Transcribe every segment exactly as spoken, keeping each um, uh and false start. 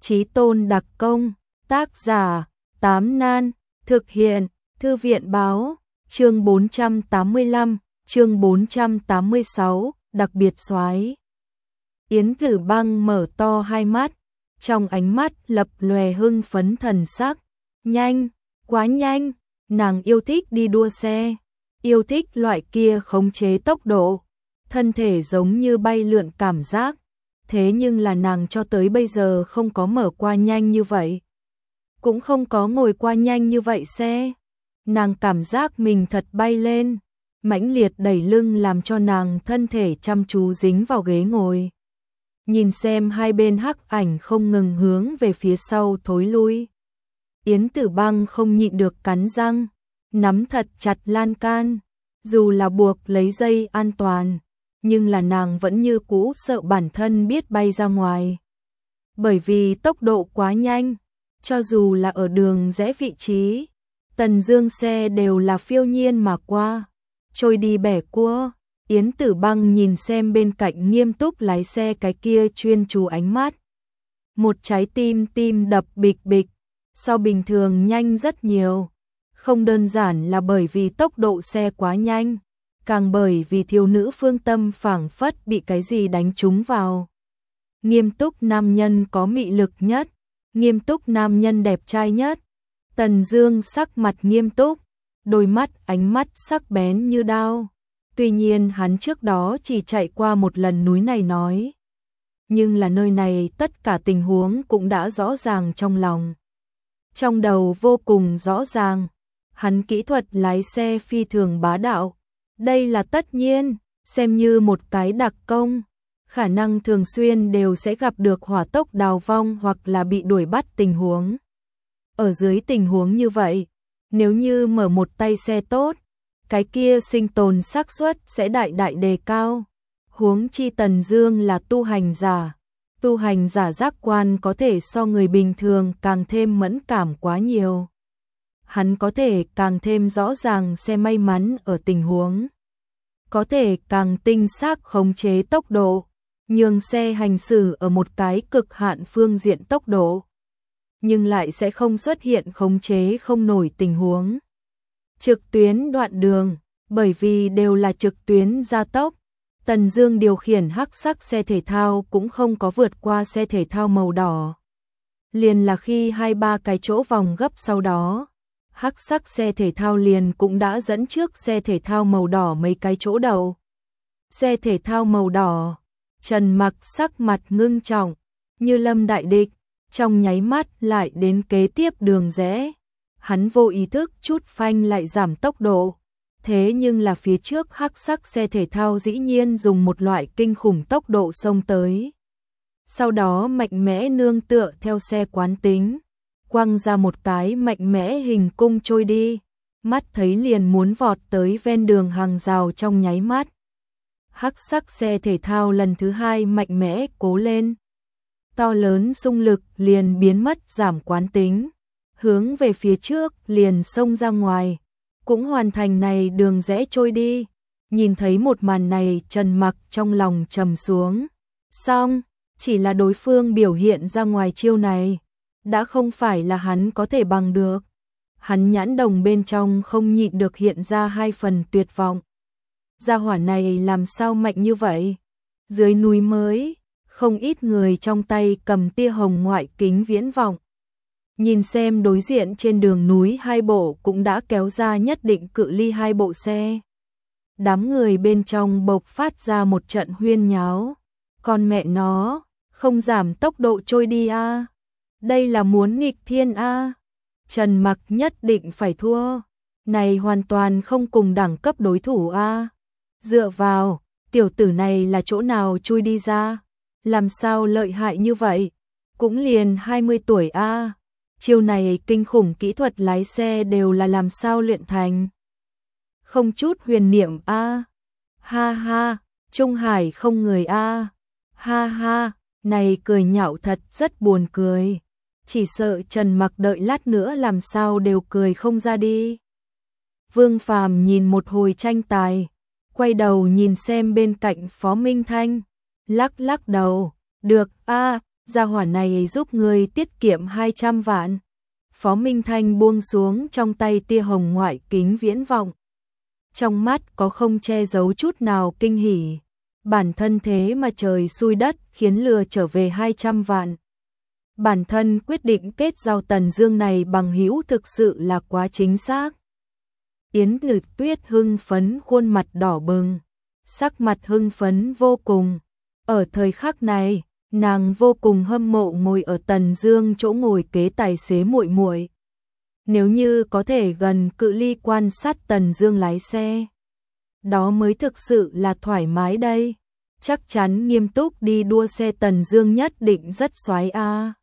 Chí tôn đặc công, tác giả, Tám Nan, thực hiện, Thư viện báo, chương bốn trăm tám mươi lăm, chương bốn trăm tám mươi sáu, đặc biệt soái. Yến Tử Băng mở to hai mắt, trong ánh mắt lập lòe hưng phấn thần sắc. Nhanh, quá nhanh, nàng yêu thích đi đua xe, yêu thích loại kia khống chế tốc độ, thân thể giống như bay lượn cảm giác. Thế nhưng là nàng cho tới bây giờ không có mở qua nhanh như vậy, cũng không có ngồi qua nhanh như vậy xe. Nàng cảm giác mình thật bay lên, mãnh liệt đẩy lưng làm cho nàng thân thể chăm chú dính vào ghế ngồi. Nhìn xem hai bên hắc ảnh không ngừng hướng về phía sau thối lui. Yến Tử Băng không nhịn được cắn răng, nắm thật chặt lan can, dù là buộc lấy dây an toàn, nhưng là nàng vẫn như cũ sợ bản thân biết bay ra ngoài. Bởi vì tốc độ quá nhanh, cho dù là ở đường rẽ vị trí, Tần Dương xe đều là phiêu nhiên mà qua, trôi đi bẻ cua. Yến Tử Băng nhìn xem bên cạnh nghiêm túc lái xe cái kia chuyên chú ánh mắt. Một trái tim tim đập bịch bịch, so bình thường nhanh rất nhiều. Không đơn giản là bởi vì tốc độ xe quá nhanh, càng bởi vì thiếu nữ Phương Tâm phảng phất bị cái gì đánh trúng vào. Nghiêm túc nam nhân có mị lực nhất, nghiêm túc nam nhân đẹp trai nhất. Tần Dương sắc mặt nghiêm túc, đôi mắt ánh mắt sắc bén như đao. Tuy nhiên hắn trước đó chỉ chạy qua một lần núi này nói, nhưng là nơi này tất cả tình huống cũng đã rõ ràng trong lòng. Trong đầu vô cùng rõ ràng, hắn kỹ thuật lái xe phi thường bá đạo. Đây là tất nhiên, xem như một cái đặc công, khả năng thường xuyên đều sẽ gặp được hỏa tốc đào vong hoặc là bị đuổi bắt tình huống. Ở dưới tình huống như vậy, nếu như mở một tay xe tốt, cái kia sinh tồn xác suất sẽ đại đại đề cao. Huống chi Tần Dương là tu hành giả, tu hành giả giác quan có thể so người bình thường càng thêm mẫn cảm quá nhiều. Hắn có thể càng thêm rõ ràng xe may mắn ở tình huống, có thể càng tinh xác khống chế tốc độ, nhường xe hành xử ở một cái cực hạn phương diện tốc độ, nhưng lại sẽ không xuất hiện khống chế không nổi tình huống. Trực tuyến đoạn đường, bởi vì đều là trực tuyến gia tốc, Tần Dương điều khiển hắc sắc xe thể thao cũng không có vượt qua xe thể thao màu đỏ. Liền là khi hai ba cái chỗ vòng gấp sau đó, hắc sắc xe thể thao liền cũng đã dẫn trước xe thể thao màu đỏ mấy cái chỗ đầu. Xe thể thao màu đỏ, Trần Mặc sắc mặt ngưng trọng, như lâm đại địch, trong nháy mắt lại đến kế tiếp đường rẽ. Hắn vô ý thức chút phanh lại giảm tốc độ, thế nhưng là phía trước hắc sắc xe thể thao dĩ nhiên dùng một loại kinh khủng tốc độ xông tới. Sau đó mạnh mẽ nương tựa theo xe quán tính, quăng ra một cái mạnh mẽ hình cung trôi đi, mắt thấy liền muốn vọt tới ven đường hàng rào trong nháy mắt. Hắc sắc xe thể thao lần thứ hai mạnh mẽ cố lên, to lớn xung lực liền biến mất giảm quán tính, hướng về phía trước liền xông ra ngoài, cũng hoàn thành này đường rẽ trôi đi. Nhìn thấy một màn này, Trần Mặc trong lòng trầm xuống. Xong, chỉ là đối phương biểu hiện ra ngoài chiêu này, đã không phải là hắn có thể bằng được. Hắn nhãn đồng bên trong không nhịn được hiện ra hai phần tuyệt vọng. Gia hỏa này làm sao mạnh như vậy? Dưới núi mới, không ít người trong tay cầm tia hồng ngoại kính viễn vọng. Nhìn xem đối diện trên đường núi hai bộ cũng đã kéo ra nhất định cự ly hai bộ xe. Đám người bên trong bộc phát ra một trận huyên nháo. Con mẹ nó, không giảm tốc độ trôi đi a, à? Đây là muốn nghịch thiên a. À? Trần Mặc nhất định phải thua. Này hoàn toàn không cùng đẳng cấp đối thủ a. À? Dựa vào, tiểu tử này là chỗ nào chui đi ra? Làm sao lợi hại như vậy? Cũng liền hai mươi tuổi a. À? Chiêu này kinh khủng kỹ thuật lái xe đều là làm sao luyện thành? Không chút huyền niệm a. À. Ha ha, Trung Hải không người a. À. Ha ha, này cười nhạo thật rất buồn cười. Chỉ sợ Trần Mặc đợi lát nữa làm sao đều cười không ra đi. Vương Phàm nhìn một hồi tranh tài, quay đầu nhìn xem bên cạnh Phó Minh Thanh, lắc lắc đầu, được a, à, gia hỏa này giúp ngươi tiết kiệm hai trăm vạn. Phó Minh Thanh buông xuống trong tay tia hồng ngoại kính viễn vọng. Trong mắt có không che giấu chút nào kinh hỉ. Bản thân thế mà trời xui đất khiến lừa trở về hai trăm vạn. Bản thân quyết định kết giao Tần Dương này bằng hữu thực sự là quá chính xác. Yến Tử Tuyết hưng phấn, khuôn mặt đỏ bừng, sắc mặt hưng phấn vô cùng. Ở thời khắc này, nàng vô cùng hâm mộ ngồi ở Tần Dương chỗ ngồi kế tài xế muội muội. Nếu như có thể gần cự ly quan sát Tần Dương lái xe, đó mới thực sự là thoải mái đây. Chắc chắn nghiêm túc đi đua xe Tần Dương nhất định rất xoái a.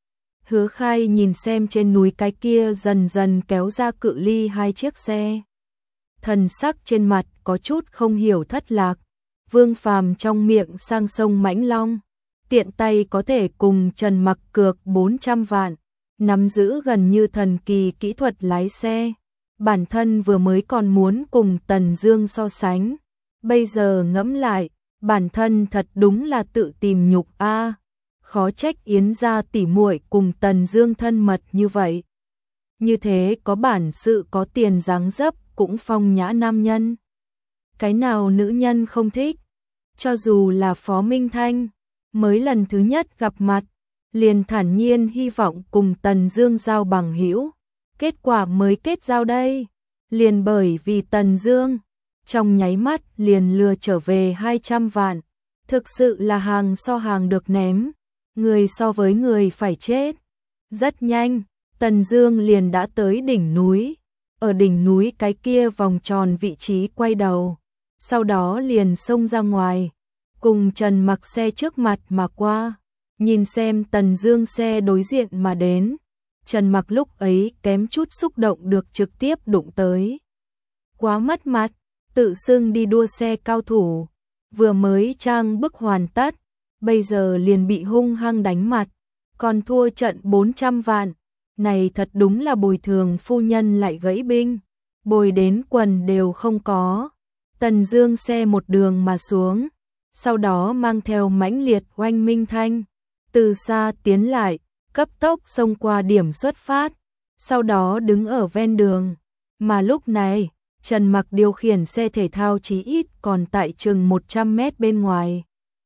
Hứa Khai nhìn xem trên núi cái kia dần dần kéo ra cự ly hai chiếc xe. Thần sắc trên mặt có chút không hiểu thất lạc. Vương Phàm trong miệng sang sông Mãnh Long, tiện tay có thể cùng Trần Mặc cược bốn trăm vạn, nắm giữ gần như thần kỳ kỹ thuật lái xe. Bản thân vừa mới còn muốn cùng Tần Dương so sánh, bây giờ ngẫm lại, bản thân thật đúng là tự tìm nhục a. Khó trách Yến gia tỉ muội cùng Tần Dương thân mật như vậy. Như thế có bản sự có tiền dáng dấp cũng phong nhã nam nhân. Cái nào nữ nhân không thích? Cho dù là Phó Minh Thanh, mới lần thứ nhất gặp mặt, liền thản nhiên hy vọng cùng Tần Dương giao bằng hữu. Kết quả mới kết giao đây, liền bởi vì Tần Dương, trong nháy mắt liền lừa trở về hai trăm vạn. Thực sự là hàng so hàng được ném, người so với người phải chết. Rất nhanh, Tần Dương liền đã tới đỉnh núi. Ở đỉnh núi cái kia vòng tròn vị trí quay đầu, sau đó liền xông ra ngoài, cùng Trần Mặc xe trước mặt mà qua. Nhìn xem Tần Dương xe đối diện mà đến, Trần Mặc lúc ấy kém chút xúc động được trực tiếp đụng tới. Quá mất mặt, tự xưng đi đua xe cao thủ, vừa mới trang bức hoàn tất, bây giờ liền bị hung hăng đánh mặt, còn thua trận bốn trăm vạn. Này thật đúng là bồi thường phu nhân lại gãy binh, bồi đến quần đều không có. Tần Dương xe một đường mà xuống, sau đó mang theo mãnh liệt oanh minh thanh, từ xa tiến lại, cấp tốc xông qua điểm xuất phát, sau đó đứng ở ven đường. Mà lúc này, Trần Mặc điều khiển xe thể thao chí ít còn tại chừng một trăm mét bên ngoài.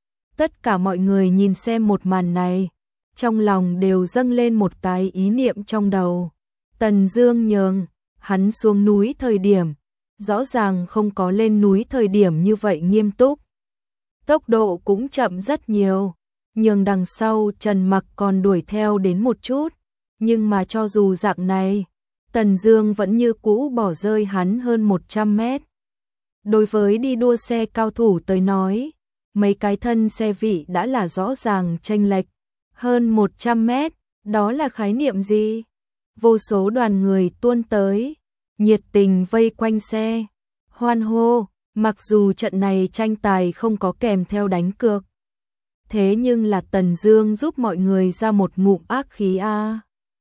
Tất cả mọi người nhìn xem một màn này, trong lòng đều dâng lên một cái ý niệm trong đầu. Tần Dương nhường, hắn xuống núi thời điểm, rõ ràng không có lên núi thời điểm như vậy nghiêm túc. Tốc độ cũng chậm rất nhiều, nhưng đằng sau Trần Mặc còn đuổi theo đến một chút. Nhưng mà cho dù dạng này, Tần Dương vẫn như cũ bỏ rơi hắn hơn một trăm mét. Đối với đi đua xe cao thủ tới nói, mấy cái thân xe vị đã là rõ ràng chênh lệch. Hơn một trăm mét, đó là khái niệm gì? Vô số đoàn người tuôn tới, nhiệt tình vây quanh xe, hoan hô, mặc dù trận này tranh tài không có kèm theo đánh cược. Thế nhưng là Tần Dương giúp mọi người ra một ngụm ác khí a.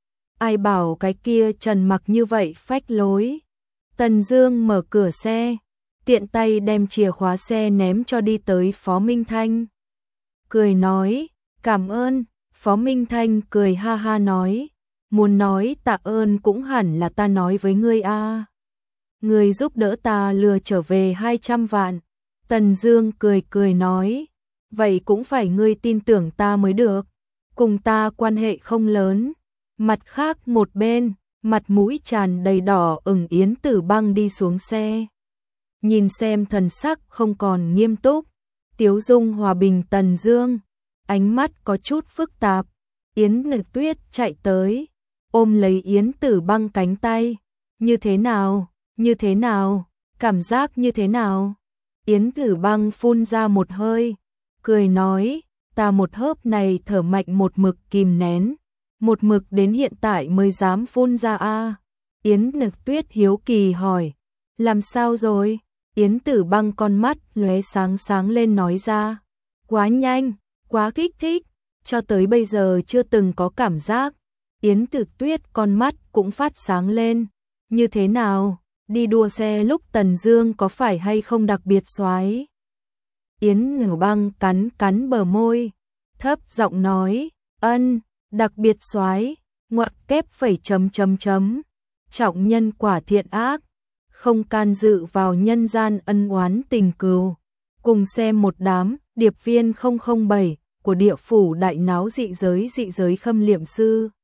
Ai bảo cái kia Trần Mặc như vậy phách lối. Tần Dương mở cửa xe, tiện tay đem chìa khóa xe ném cho đi tới Phó Minh Thanh. Cười nói, cảm ơn. Phó Minh Thanh cười ha ha nói, muốn nói tạ ơn cũng hẳn là ta nói với ngươi a. Ngươi giúp đỡ ta lừa trở về hai trăm vạn. Tần Dương cười cười nói, vậy cũng phải ngươi tin tưởng ta mới được, cùng ta quan hệ không lớn. Mặt khác một bên, mặt mũi tràn đầy đỏ ửng Yến Tử Băng đi xuống xe. Nhìn xem thần sắc không còn nghiêm túc, tiếu dung hòa bình Tần Dương, ánh mắt có chút phức tạp. Yến Tử Tuyết chạy tới, ôm lấy Yến Tử Băng cánh tay. Như thế nào? Như thế nào? Cảm giác như thế nào? Yến Tử Băng phun ra một hơi, cười nói, ta một hớp này thở mạnh một mực kìm nén, một mực đến hiện tại mới dám phun ra a. Yến Tử Tuyết hiếu kỳ hỏi, làm sao rồi? Yến Tử Băng con mắt lóe sáng sáng lên nói ra, quá nhanh, quá kích thích, cho tới bây giờ chưa từng có cảm giác. Yến Tử Tuyết con mắt cũng phát sáng lên, như thế nào? Đi đua xe lúc Tần Dương có phải hay không đặc biệt xoái? Yến Tử Băng cắn cắn bờ môi, thấp giọng nói, Ân, đặc biệt soái, ngoặc kép phẩy chấm chấm chấm. Trọng nhân quả thiện ác, không can dự vào nhân gian ân oán tình cừu. Cùng xem một đám điệp viên không không bảy của địa phủ đại náo dị giới dị giới khâm liệm sư.